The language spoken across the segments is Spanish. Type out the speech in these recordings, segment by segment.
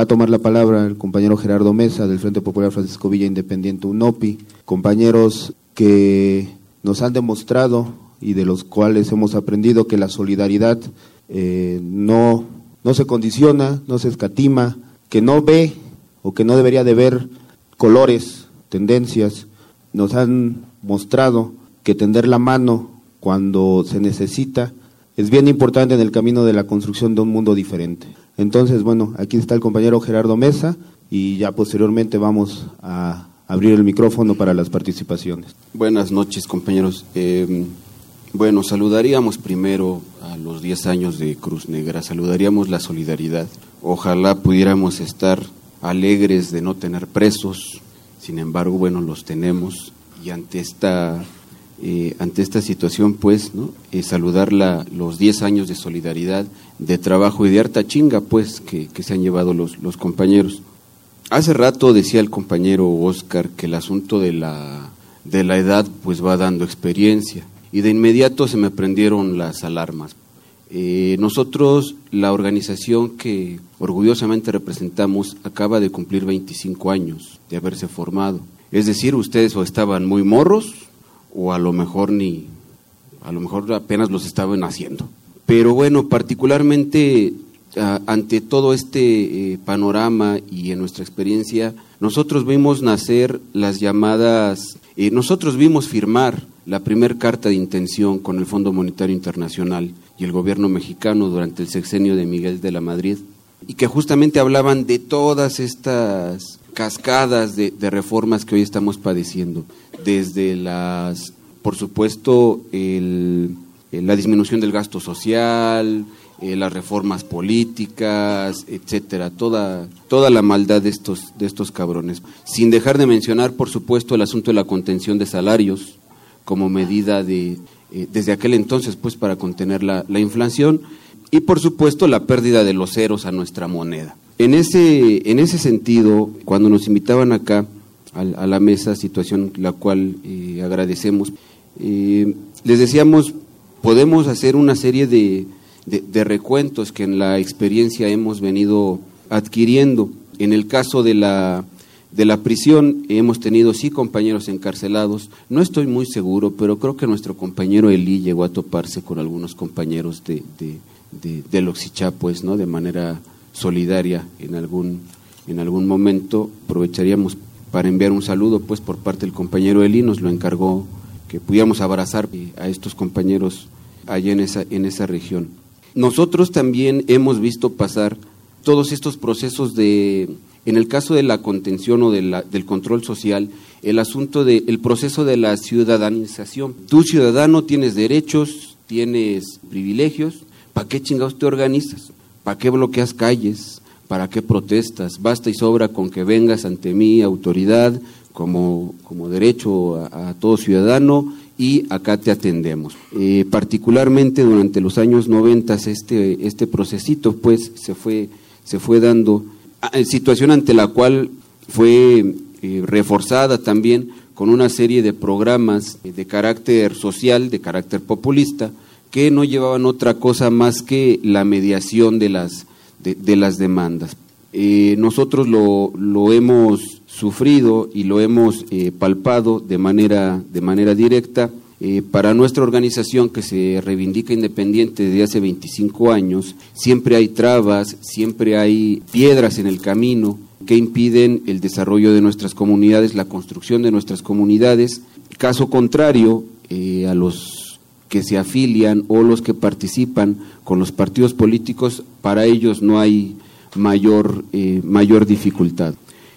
Va a tomar la palabra el compañero Gerardo Mesa del Frente Popular Francisco Villa Independiente UNOPI, compañeros que nos han demostrado y de los cuales hemos aprendido que la solidaridad no se condiciona, no se escatima, que no ve o que no debería de ver colores, tendencias. Nos han mostrado que tender la mano cuando se necesita es bien importante en el camino de la construcción de un mundo diferente. Entonces, bueno, aquí está el compañero Gerardo Mesa y ya posteriormente vamos a abrir el micrófono para las participaciones. Buenas noches, compañeros. Bueno, saludaríamos primero a los 10 años de Cruz Negra, saludaríamos la solidaridad. Ojalá pudiéramos estar alegres de no tener presos, sin embargo, bueno, los tenemos y ante esta situación, pues, ¿no? Saludar los 10 años de solidaridad, de trabajo y de harta chinga, pues, que se han llevado los compañeros. Hace rato decía el compañero Oscar que el asunto de la edad, pues, va dando experiencia, y de inmediato se me prendieron las alarmas. Nosotros, la organización que orgullosamente representamos, acaba de cumplir 25 años de haberse formado. Es decir, ustedes o estaban muy morros, o a lo mejor apenas los estaban haciendo. Pero bueno, particularmente ante todo este panorama y en nuestra experiencia, nosotros vimos nacer las llamadas, nosotros vimos firmar la primer carta de intención con el Fondo Monetario Internacional y el gobierno mexicano durante el sexenio de Miguel de la Madrid, y que justamente hablaban de todas estas cascadas de reformas que hoy estamos padeciendo, desde por supuesto, la disminución del gasto social, las reformas políticas, etcétera, toda la maldad de estos cabrones. Sin dejar de mencionar, por supuesto, el asunto de la contención de salarios como medida desde aquel entonces, pues, para contener la inflación, y por supuesto la pérdida de los ceros a nuestra moneda. En ese sentido, cuando nos invitaban acá a la mesa, situación la cual agradecemos, les decíamos, podemos hacer una serie de recuentos que en la experiencia hemos venido adquiriendo. En el caso de la prisión hemos tenido sí compañeros encarcelados, no estoy muy seguro, pero creo que nuestro compañero Elí llegó a toparse con algunos compañeros del Oxichá, pues, ¿no? De manera solidaria en algún momento. Aprovecharíamos para enviar un saludo, pues, por parte del compañero Elí, nos lo encargó que pudiéramos abrazar a estos compañeros allá en esa región. Nosotros también hemos visto pasar todos estos procesos en el caso de la contención o del control social, el asunto del proceso de la ciudadanización. Tú, ciudadano, tienes derechos, tienes privilegios, ¿para qué chingados te organizas? ¿Para qué bloqueas calles? ¿Para qué protestas? Basta y sobra con que vengas ante mi autoridad como derecho a todo ciudadano y acá te atendemos. Particularmente durante los años 90 este procesito, pues, se fue dando, situación ante la cual fue reforzada también con una serie de programas de carácter social, de carácter populista, que no llevaban otra cosa más que la mediación de las demandas. Nosotros lo hemos sufrido y lo hemos palpado de manera directa. Para nuestra organización, que se reivindica independiente desde hace 25 años, siempre hay trabas, siempre hay piedras en el camino que impiden el desarrollo de nuestras comunidades, la construcción de nuestras comunidades. Caso contrario, a los que se afilian o los que participan con los partidos políticos, para ellos no hay mayor dificultad.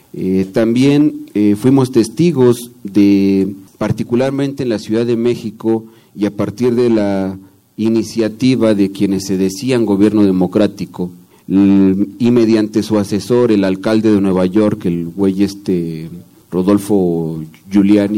También fuimos testigos particularmente en la Ciudad de México, y a partir de la iniciativa de quienes se decían gobierno democrático, y mediante su asesor, el alcalde de Nueva York, el güey Rodolfo Giuliani,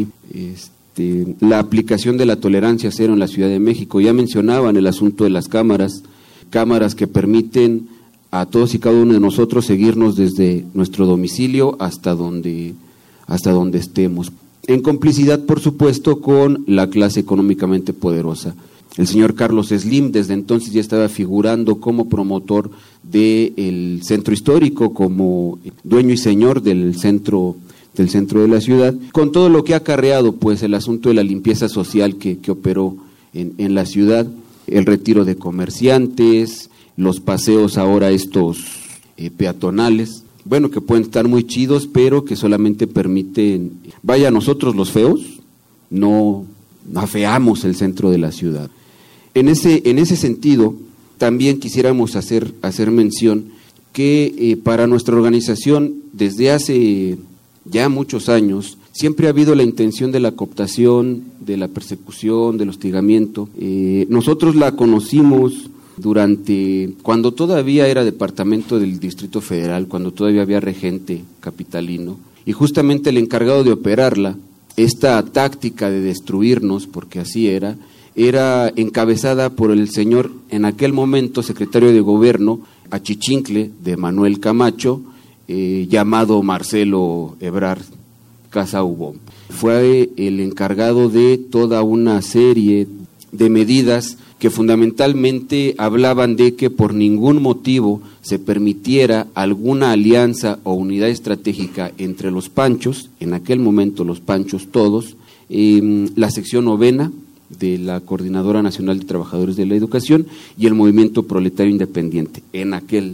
la aplicación de la tolerancia cero en la Ciudad de México. Ya mencionaban el asunto de las cámaras que permiten a todos y cada uno de nosotros seguirnos desde nuestro domicilio hasta donde estemos, en complicidad, por supuesto, con la clase económicamente poderosa. El señor Carlos Slim desde entonces ya estaba figurando como promotor del centro histórico como dueño y señor del centro de la ciudad, con todo lo que ha acarreado pues el asunto de la limpieza social que operó en la ciudad, el retiro de comerciantes, los paseos ahora estos peatonales, bueno, que pueden estar muy chidos, pero que solamente permiten, vaya, nosotros los feos, no afeamos el centro de la ciudad. En ese sentido, también quisiéramos hacer mención que para nuestra organización, desde hace ya muchos años, siempre ha habido la intención de la cooptación, de la persecución, del hostigamiento. Nosotros la conocimos cuando todavía era departamento del Distrito Federal, cuando todavía había regente capitalino, y justamente el encargado de operarla, esta táctica de destruirnos, porque así era encabezada por el señor, en aquel momento, secretario de Gobierno, achichincle de Manuel Camacho, llamado Marcelo Ebrard Casaubon. Fue el encargado de toda una serie de medidas que fundamentalmente hablaban de que por ningún motivo se permitiera alguna alianza o unidad estratégica entre los panchos, en aquel momento los panchos todos, la sección 9ª de la Coordinadora Nacional de Trabajadores de la Educación y el Movimiento Proletario Independiente, en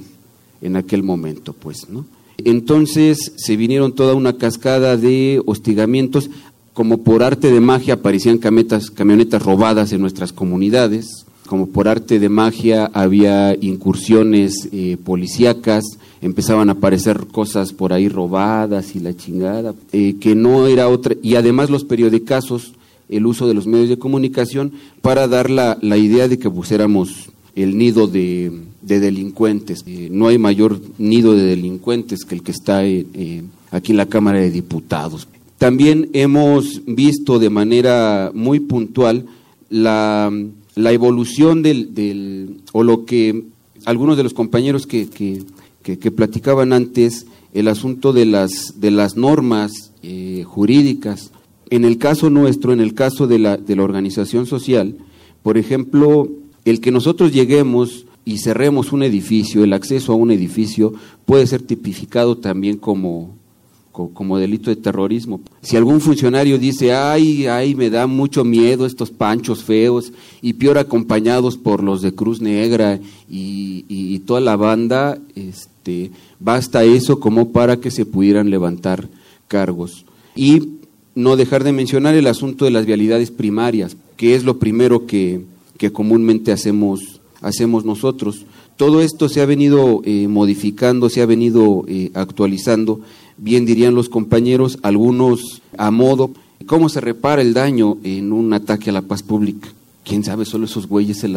aquel momento, pues, ¿no? Entonces se vinieron toda una cascada de hostigamientos, como por arte de magia aparecían camionetas robadas en nuestras comunidades, como por arte de magia había incursiones policíacas, empezaban a aparecer cosas por ahí robadas y la chingada, que no era otra, y además los periodicazos, el uso de los medios de comunicación para dar la idea de que pues éramos el nido de delincuentes. No hay mayor nido de delincuentes que el que está aquí en la Cámara de Diputados. También hemos visto de manera muy puntual la evolución o lo que algunos de los compañeros que platicaban antes, el asunto de las normas jurídicas. En el caso nuestro, en el caso de la organización social, por ejemplo, el que nosotros lleguemos y cerremos un edificio, el acceso a un edificio, puede ser tipificado también como delito de terrorismo. Si algún funcionario dice, ay, me da mucho miedo estos panchos feos, y peor acompañados por los de Cruz Negra y toda la banda, basta eso como para que se pudieran levantar cargos. Y no dejar de mencionar el asunto de las vialidades primarias, que es lo primero que comúnmente hacemos nosotros. Todo esto se ha venido modificando, se ha venido actualizando, bien dirían los compañeros, algunos a modo. ¿Cómo se repara el daño en un ataque a la paz pública? ¿Quién sabe? Solo esos güeyes se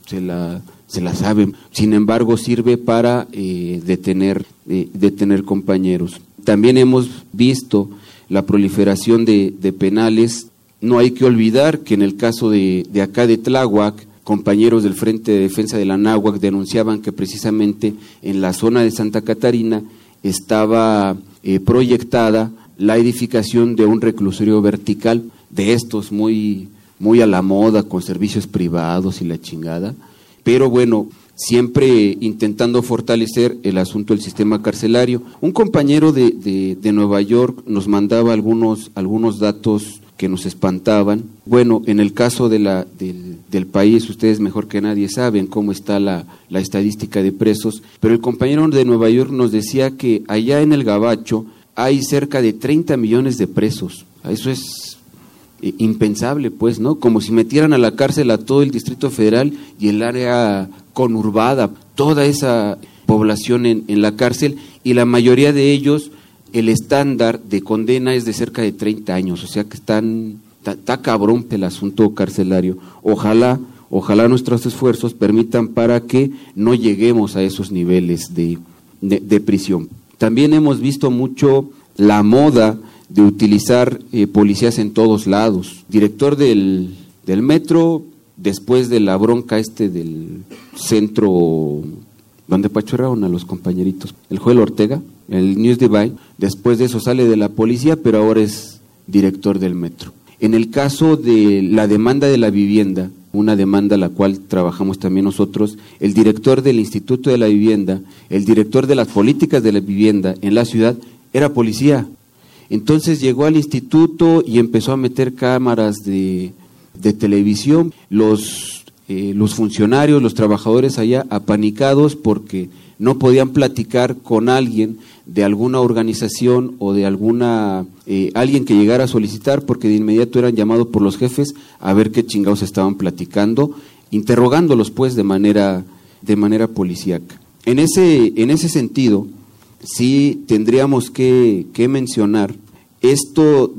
la saben. Sin embargo, sirve para detener compañeros. También hemos visto la proliferación de penales. No hay que olvidar que en el caso de acá de Tláhuac, compañeros del Frente de Defensa de la Náhuac denunciaban que precisamente en la zona de Santa Catarina estaba proyectada la edificación de un reclusorio vertical, de estos muy a la moda, con servicios privados y la chingada, pero bueno, siempre intentando fortalecer el asunto del sistema carcelario. Un compañero de Nueva York nos mandaba algunos datos que nos espantaban. Bueno, en el caso del país, ustedes mejor que nadie saben cómo está la estadística de presos, pero el compañero de Nueva York nos decía que allá en el Gabacho hay cerca de 30 millones de presos. Eso es impensable, pues, ¿no? Como si metieran a la cárcel a todo el Distrito Federal y el área conurbada, toda esa población en la cárcel, y la mayoría de ellos, el estándar de condena es de cerca de 30 años, o sea que está cabrón el asunto carcelario. Ojalá nuestros esfuerzos permitan para que no lleguemos a esos niveles de prisión. También hemos visto mucho la moda de utilizar policías en todos lados. Director del metro, después de la bronca del centro donde pachurraron a los compañeritos, el Joel Ortega, el News Divine, después de eso sale de la policía, pero ahora es director del metro. En el caso de la demanda de la vivienda, una demanda la cual trabajamos también nosotros, el director del Instituto de la Vivienda, el director de las políticas de la vivienda en la ciudad era policía. Entonces llegó al instituto y empezó a meter cámaras de televisión, los funcionarios, los trabajadores allá apanicados porque no podían platicar con alguien de alguna organización o de alguien que llegara a solicitar, porque de inmediato eran llamados por los jefes a ver qué chingados estaban platicando, interrogándolos pues de manera policíaca. En ese sentido, sí tendríamos que mencionar esto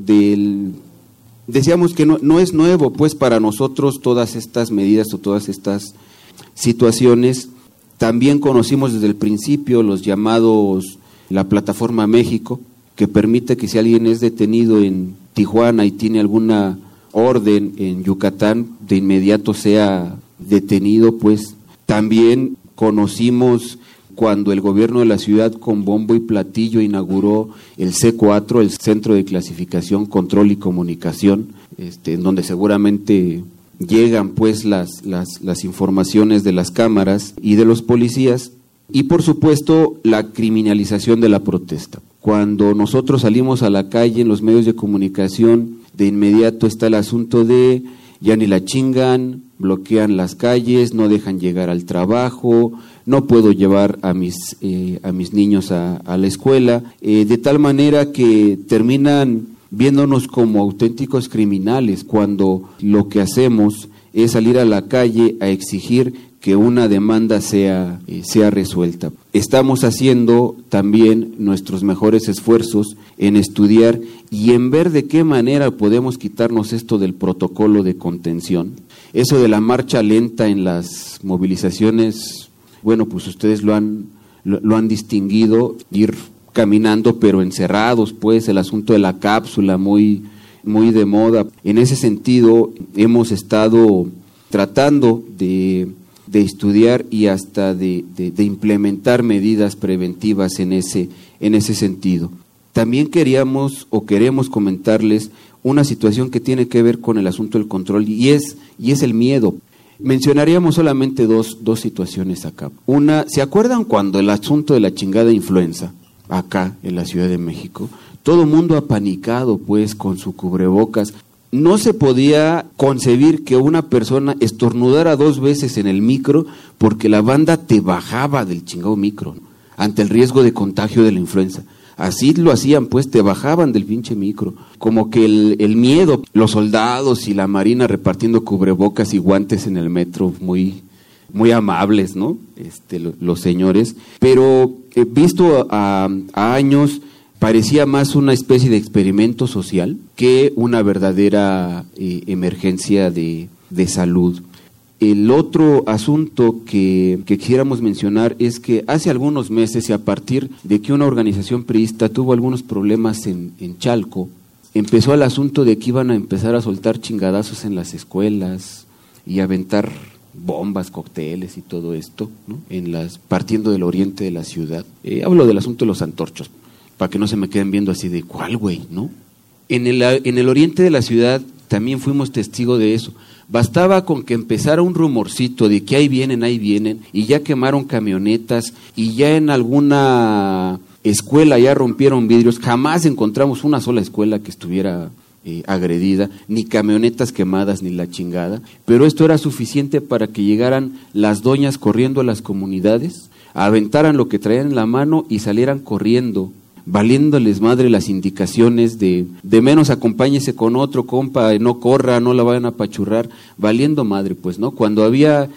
decíamos que no es nuevo pues para nosotros todas estas medidas o todas estas situaciones. También conocimos desde el principio los llamados la Plataforma México, que permite que si alguien es detenido en Tijuana y tiene alguna orden en Yucatán, de inmediato sea detenido. Pues también conocimos cuando el gobierno de la ciudad con bombo y platillo inauguró el C4, el Centro de Clasificación, Control y Comunicación, en donde seguramente llegan pues las informaciones de las cámaras y de los policías. Y por supuesto la criminalización de la protesta. Cuando nosotros salimos a la calle en los medios de comunicación, de inmediato está el asunto de ya ni la chingan, bloquean las calles, no dejan llegar al trabajo, no puedo llevar a mis niños a la escuela, de tal manera que terminan viéndonos como auténticos criminales cuando lo que hacemos es salir a la calle a exigir que una demanda sea resuelta. Estamos haciendo también nuestros mejores esfuerzos en estudiar y en ver de qué manera podemos quitarnos esto del protocolo de contención. Eso de la marcha lenta en las movilizaciones, bueno, pues ustedes lo han distinguido, ir caminando pero encerrados, pues el asunto de la cápsula muy de moda. En ese sentido hemos estado tratando de estudiar y hasta de implementar medidas preventivas en ese sentido. También queremos comentarles una situación que tiene que ver con el asunto del control y es el miedo. Mencionaríamos solamente dos situaciones acá. Una, ¿se acuerdan cuando el asunto de la chingada influenza acá en la Ciudad de México? Todo el mundo apanicado pues con su cubrebocas. No se podía concebir que una persona estornudara 2 veces en el micro porque la banda te bajaba del chingado micro, ¿no?, ante el riesgo de contagio de la influenza. Así lo hacían, pues te bajaban del pinche micro. Como que el miedo, los soldados y la marina repartiendo cubrebocas y guantes en el metro, muy amables, ¿no? Los señores. Pero visto a años, parecía más una especie de experimento social que una verdadera emergencia de salud. El otro asunto que quisiéramos mencionar es que hace algunos meses y a partir de que una organización priista tuvo algunos problemas en Chalco, empezó el asunto de que iban a empezar a soltar chingadazos en las escuelas y aventar bombas, cócteles y todo esto, ¿no?, partiendo del oriente de la ciudad. Hablo del asunto de los antorchos, para que no se me queden viendo así de ¿cuál, güey?, ¿no? En el oriente de la ciudad también fuimos testigos de eso. Bastaba con que empezara un rumorcito de que ahí vienen, y ya quemaron camionetas, y ya en alguna escuela ya rompieron vidrios. Jamás encontramos una sola escuela que estuviera agredida, ni camionetas quemadas, ni la chingada. Pero esto era suficiente para que llegaran las doñas corriendo a las comunidades, aventaran lo que traían en la mano y salieran corriendo, valiéndoles madre las indicaciones de menos acompáñese con otro compa, no corra, no la vayan a apachurrar, valiendo madre, pues, ¿no? Cuando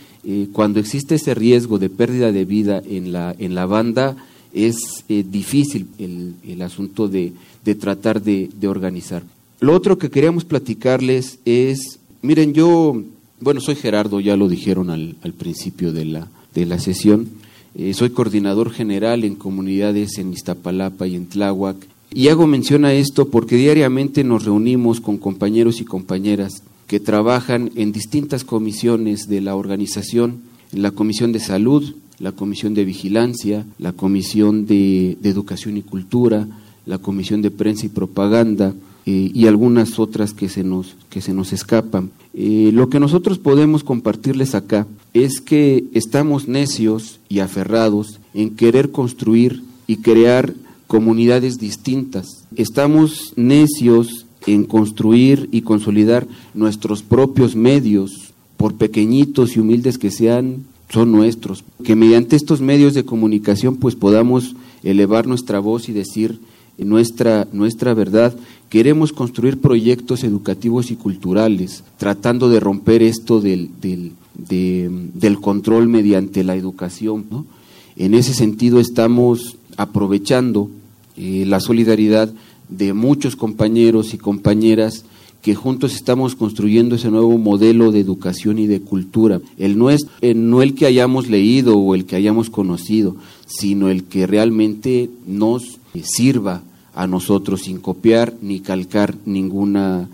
existe ese riesgo de pérdida de vida en la banda, es difícil el asunto de tratar de organizar. Lo otro que queríamos platicarles es, miren, soy Gerardo, ya lo dijeron al principio de la sesión. Soy coordinador general en comunidades en Iztapalapa y en Tláhuac, y hago mención a esto porque diariamente nos reunimos con compañeros y compañeras que trabajan en distintas comisiones de la organización, en la Comisión de Salud, la Comisión de Vigilancia, la Comisión de Educación y Cultura, la Comisión de Prensa y Propaganda, y algunas otras que se nos escapan. Lo que nosotros podemos compartirles acá es que estamos necios y aferrados en querer construir y crear comunidades distintas. Estamos necios en construir y consolidar nuestros propios medios, por pequeñitos y humildes que sean, son nuestros. Que mediante estos medios de comunicación pues podamos elevar nuestra voz y decir nuestra verdad. Queremos construir proyectos educativos y culturales, tratando de romper esto del control mediante la educación, ¿no? En ese sentido estamos aprovechando la solidaridad de muchos compañeros y compañeras que juntos estamos construyendo ese nuevo modelo de educación y de cultura. No el que hayamos leído o el que hayamos conocido, sino el que realmente nos sirva a nosotros sin copiar ni calcar ninguna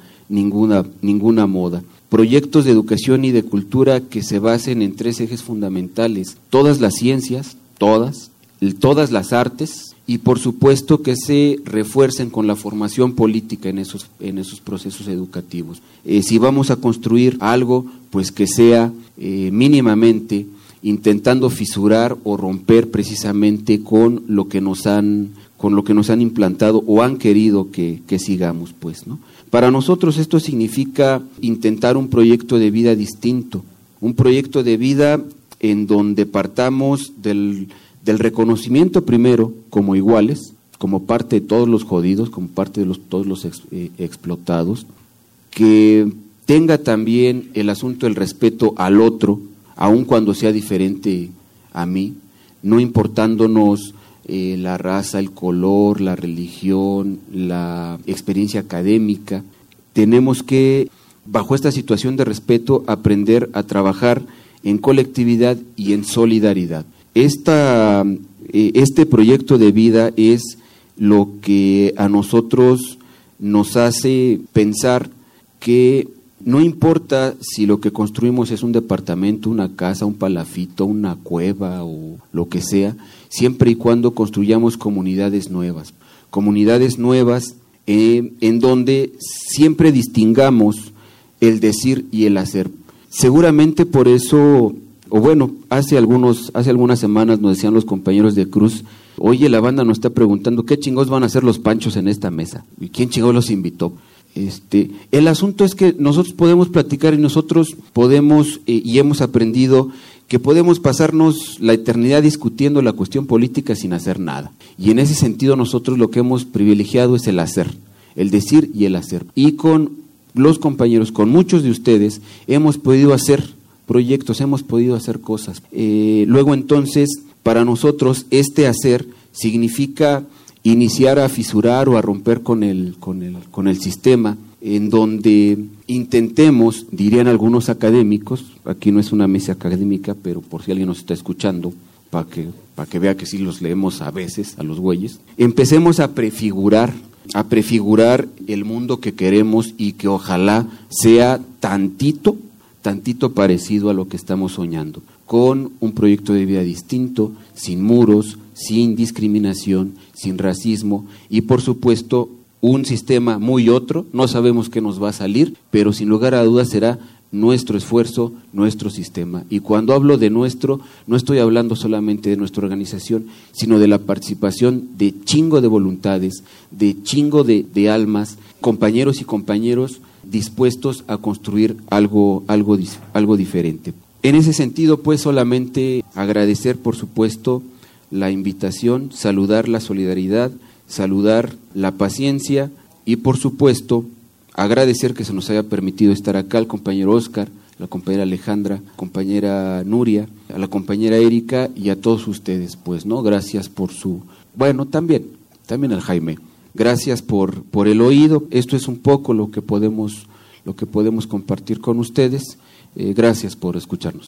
moda. Proyectos de educación y de cultura que se basen en 3 ejes fundamentales: todas las ciencias, todas las artes, y por supuesto que se refuercen con la formación política en esos procesos educativos. Si vamos a construir algo, pues que sea mínimamente intentando fisurar o romper precisamente con lo que nos han implantado o han querido que sigamos, pues, ¿no? Para nosotros esto significa intentar un proyecto de vida distinto, un proyecto de vida en donde partamos del reconocimiento primero como iguales, como parte de todos los jodidos, como parte de todos los explotados, que tenga también el asunto del respeto al otro, aun cuando sea diferente a mí, no importándonos la raza, el color, la religión, la experiencia académica. Tenemos que, bajo esta situación de respeto, aprender a trabajar en colectividad y en solidaridad. Este proyecto de vida es lo que a nosotros nos hace pensar que no importa si lo que construimos es un departamento, una casa, un palafito, una cueva o lo que sea, siempre y cuando construyamos comunidades nuevas en donde siempre distingamos el decir y el hacer. Seguramente por eso, o bueno, hace algunas semanas nos decían los compañeros de Cruz: oye, la banda nos está preguntando ¿qué chingados van a hacer los panchos en esta mesa? ¿Y quién chingados los invitó? El asunto es que nosotros podemos platicar y nosotros podemos, y hemos aprendido que podemos pasarnos la eternidad discutiendo la cuestión política sin hacer nada. Y en ese sentido nosotros lo que hemos privilegiado es el hacer, el decir y el hacer. Y con los compañeros, con muchos de ustedes, hemos podido hacer proyectos, hemos podido hacer cosas. Luego entonces, para nosotros este hacer significa iniciar a fisurar o a romper con el sistema, en donde intentemos, dirían algunos académicos, aquí no es una mesa académica, pero por si alguien nos está escuchando, para que vea que sí los leemos a veces, a los güeyes, empecemos a prefigurar el mundo que queremos y que ojalá sea tantito parecido a lo que estamos soñando, con un proyecto de vida distinto, sin muros, sin discriminación, sin racismo y por supuesto un sistema muy otro. No sabemos qué nos va a salir, pero sin lugar a dudas será nuestro esfuerzo, nuestro sistema. Y cuando hablo de nuestro, no estoy hablando solamente de nuestra organización, sino de la participación de chingo de voluntades, de chingo de almas, compañeros y compañeros dispuestos a construir algo diferente. En ese sentido, pues solamente agradecer, por supuesto, la invitación, saludar la solidaridad, saludar la paciencia y, por supuesto, agradecer que se nos haya permitido estar acá al compañero Oscar, la compañera Alejandra, compañera Nuria, a la compañera Erika y a todos ustedes, pues, ¿no? Gracias por también al Jaime. Gracias por el oído. Esto es un poco lo que podemos compartir con ustedes. Gracias por escucharnos.